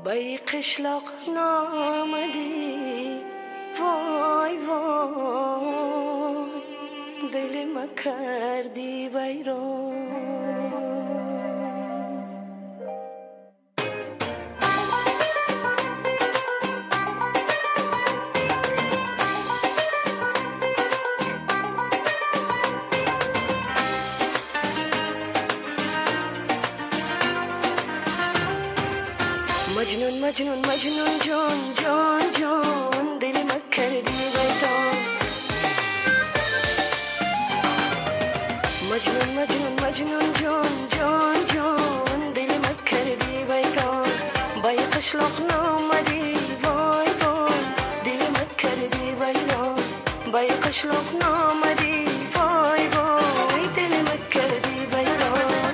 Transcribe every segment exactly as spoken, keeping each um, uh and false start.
بای قشلاق نامدی، وای وای دل ما کردی ویران. مجنون مجنون مجنون جان جان جان دل ما کردی ویران. مجنون مجنون مجنون جان جان جان دل ما کردی ویران. بای قشلاق نامدی، وای وای دل ما کردی ویران. بای قشلاق نامدی، وای وای دل ما کردی ویران.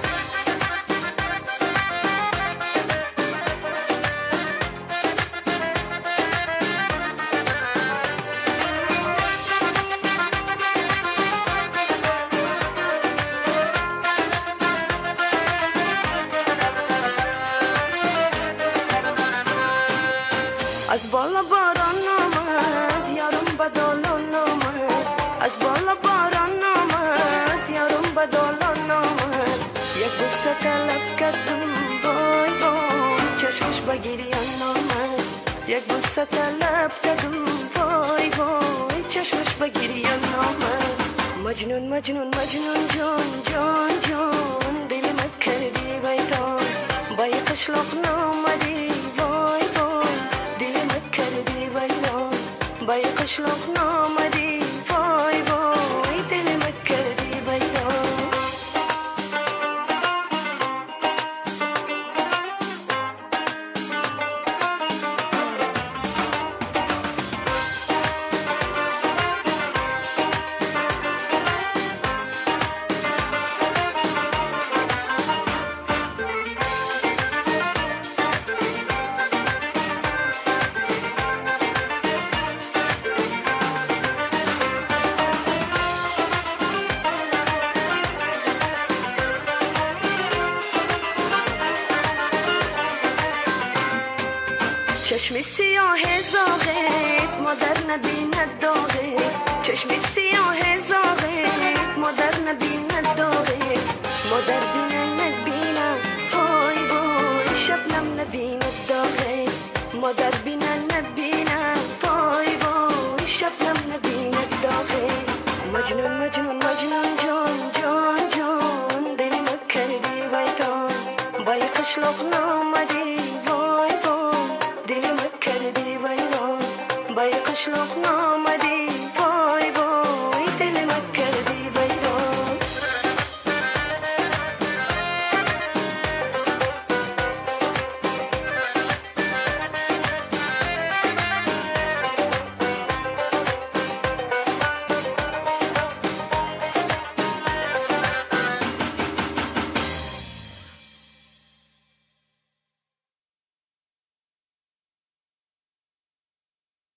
از بالا باران آمد یارم بدالان آمد. از بالا باران آمد یارم بدالان آمد. یک بوسه طلب کردم، وای وای چشمش بگیریان آمد. یک بوسه طلب کردم، وای وای چشمش بگیریان آمد. مجنون مجنون مجنون جان جان جان دل ما کردی ویران. بای قشلاق نامدی، وای وای دل ما کردی ویران. بای قشلاق نامدی، وای وای دل ما کردی ویران. چشم سیاه زاغت مادر نبیند داغت. چشم سیاه زاغت مادر نبیند داغت. مادر بینه نبینه، وای وای شبنم نبیند داغت. مادر بینه نبینه، وای وای شبنم نبیند داغت. مجنون مجنون مجنون جان جان جان دل ما کردی ویران. بای قشلاق